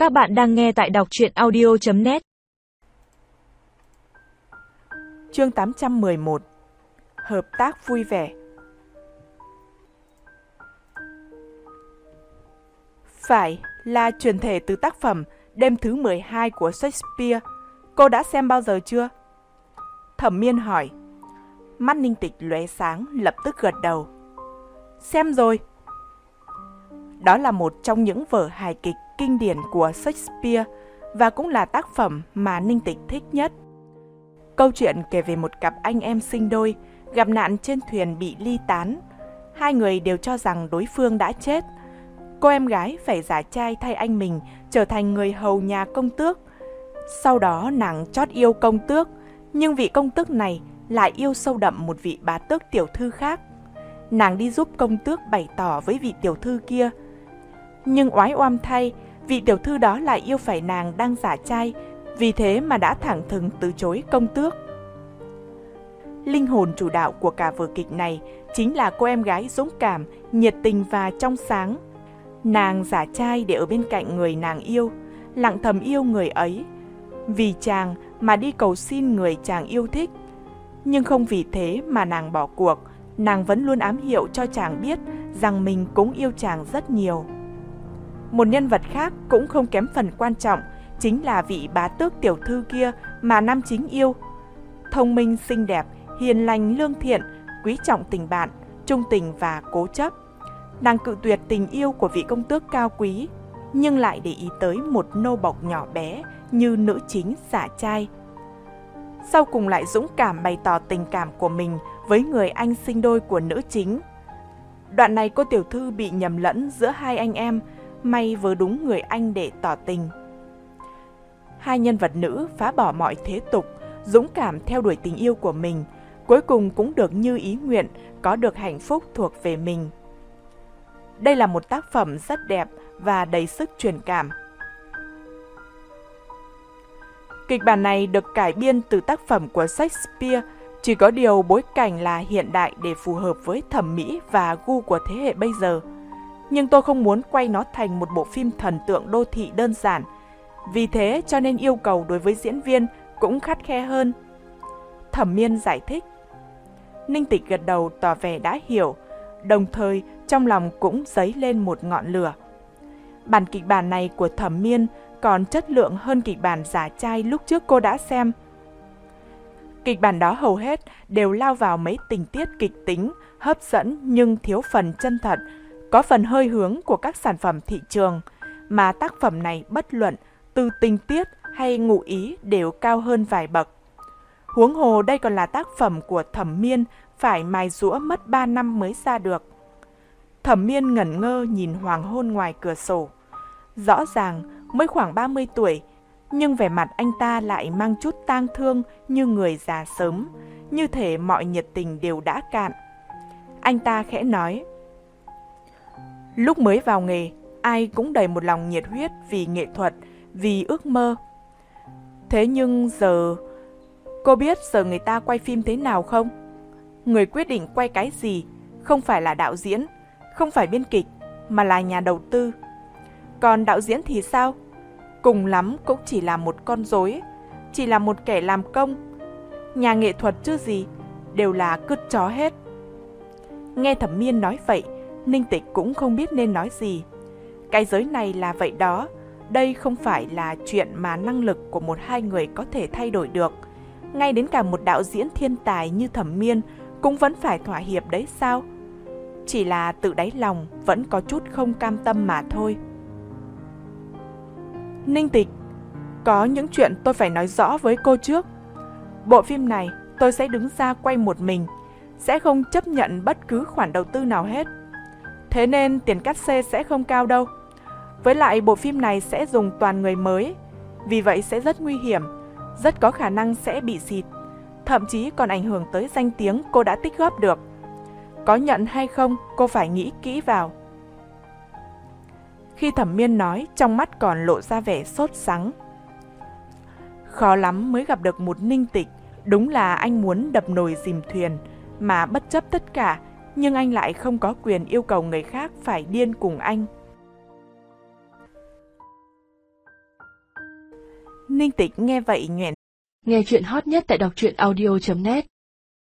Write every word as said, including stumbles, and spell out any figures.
Các bạn đang nghe tại đọc truyện audio chấm net. Chương tám trăm mười một. Hợp tác vui vẻ. Phải là chuyển thể từ tác phẩm Đêm thứ mười hai của Shakespeare. Cô đã xem bao giờ chưa? Thẩm Miên hỏi. Mắt Ninh Tịch lóe sáng, lập tức gật đầu. Xem rồi. Đó là một trong những vở hài kịch kinh điển của Shakespeare và cũng là tác phẩm mà Ninh Tịch thích nhất. Câu chuyện kể về một cặp anh em sinh đôi gặp nạn trên thuyền bị ly tán. Hai người đều cho rằng đối phương đã chết. Cô em gái phải giả trai thay anh mình trở thành người hầu nhà công tước. Sau đó nàng chót yêu công tước, nhưng vị công tước này lại yêu sâu đậm một vị bá tước tiểu thư khác. Nàng đi giúp công tước bày tỏ với vị tiểu thư kia. Nhưng oái oăm thay, vị tiểu thư đó lại yêu phải nàng đang giả trai, vì thế mà đã thẳng thừng từ chối công tước. Linh hồn chủ đạo của cả vở kịch này chính là cô em gái dũng cảm, nhiệt tình và trong sáng. Nàng giả trai để ở bên cạnh người nàng yêu, lặng thầm yêu người ấy. Vì chàng mà đi cầu xin người chàng yêu thích. Nhưng không vì thế mà nàng bỏ cuộc, nàng vẫn luôn ám hiệu cho chàng biết rằng mình cũng yêu chàng rất nhiều. Một nhân vật khác cũng không kém phần quan trọng chính là vị bá tước tiểu thư kia mà nam chính yêu. Thông minh, xinh đẹp, hiền lành, lương thiện, quý trọng tình bạn, trung tình và cố chấp. Nàng cự tuyệt tình yêu của vị công tước cao quý, nhưng lại để ý tới một nô bộc nhỏ bé như nữ chính giả trai. Sau cùng lại dũng cảm bày tỏ tình cảm của mình với người anh sinh đôi của nữ chính. Đoạn này cô tiểu thư bị nhầm lẫn giữa hai anh em, may vớ đúng người anh để tỏ tình. Hai nhân vật nữ phá bỏ mọi thế tục, dũng cảm theo đuổi tình yêu của mình, cuối cùng cũng được như ý nguyện, có được hạnh phúc thuộc về mình. Đây là một tác phẩm rất đẹp và đầy sức truyền cảm. Kịch bản này được cải biên từ tác phẩm của Shakespeare, chỉ có điều bối cảnh là hiện đại để phù hợp với thẩm mỹ và gu của thế hệ bây giờ. Nhưng tôi không muốn quay nó thành một bộ phim thần tượng đô thị đơn giản, vì thế cho nên yêu cầu đối với diễn viên cũng khắt khe hơn. Thẩm Miên giải thích. Ninh Tịch gật đầu tỏ vẻ đã hiểu, đồng thời trong lòng cũng dấy lên một ngọn lửa. Bản kịch bản này của Thẩm Miên còn chất lượng hơn kịch bản giả trai lúc trước cô đã xem. Kịch bản đó hầu hết đều lao vào mấy tình tiết kịch tính, hấp dẫn nhưng thiếu phần chân thật, có phần hơi hướng của các sản phẩm thị trường, mà tác phẩm này bất luận từ tình tiết hay ngụ ý đều cao hơn vài bậc. Huống hồ đây còn là tác phẩm của Thẩm Miên phải mài giũa mất ba năm mới ra được. Thẩm Miên ngẩn ngơ nhìn hoàng hôn ngoài cửa sổ. Rõ ràng mới khoảng ba mươi tuổi, nhưng vẻ mặt anh ta lại mang chút tang thương như người già sớm, như thể mọi nhiệt tình đều đã cạn. Anh ta khẽ nói. Lúc mới vào nghề, ai cũng đầy một lòng nhiệt huyết vì nghệ thuật, vì ước mơ. Thế nhưng giờ... Cô biết giờ người ta quay phim thế nào không? Người quyết định quay cái gì không phải là đạo diễn, không phải biên kịch, mà là nhà đầu tư. Còn đạo diễn thì sao? Cùng lắm cũng chỉ là một con rối, chỉ là một kẻ làm công. Nhà nghệ thuật chứ gì, đều là cứt chó hết. Nghe Thẩm Miên nói vậy, Ninh Tịch cũng không biết nên nói gì. Cái giới này là vậy đó, đây không phải là chuyện mà năng lực của một hai người có thể thay đổi được. Ngay đến cả một đạo diễn thiên tài như Thẩm Miên cũng vẫn phải thỏa hiệp đấy sao? Chỉ là tự đáy lòng vẫn có chút không cam tâm mà thôi. Ninh Tịch, có những chuyện tôi phải nói rõ với cô trước. Bộ phim này tôi sẽ đứng ra quay một mình, sẽ không chấp nhận bất cứ khoản đầu tư nào hết. Thế nên tiền cát xê sẽ không cao đâu. Với lại bộ phim này sẽ dùng toàn người mới, vì vậy sẽ rất nguy hiểm, rất có khả năng sẽ bị xịt, thậm chí còn ảnh hưởng tới danh tiếng cô đã tích góp được. Có nhận hay không, cô phải nghĩ kỹ vào. Khi Thẩm Miên nói, trong mắt còn lộ ra vẻ sốt sắng. Khó lắm mới gặp được một Ninh Tịch, đúng là anh muốn đập nồi dìm thuyền, mà bất chấp tất cả, nhưng anh lại không có quyền yêu cầu người khác phải điên cùng anh. Ninh Tịch nghe vậy nhoẻn. Nghe chuyện hot nhất tại đọc truyện audio chấm net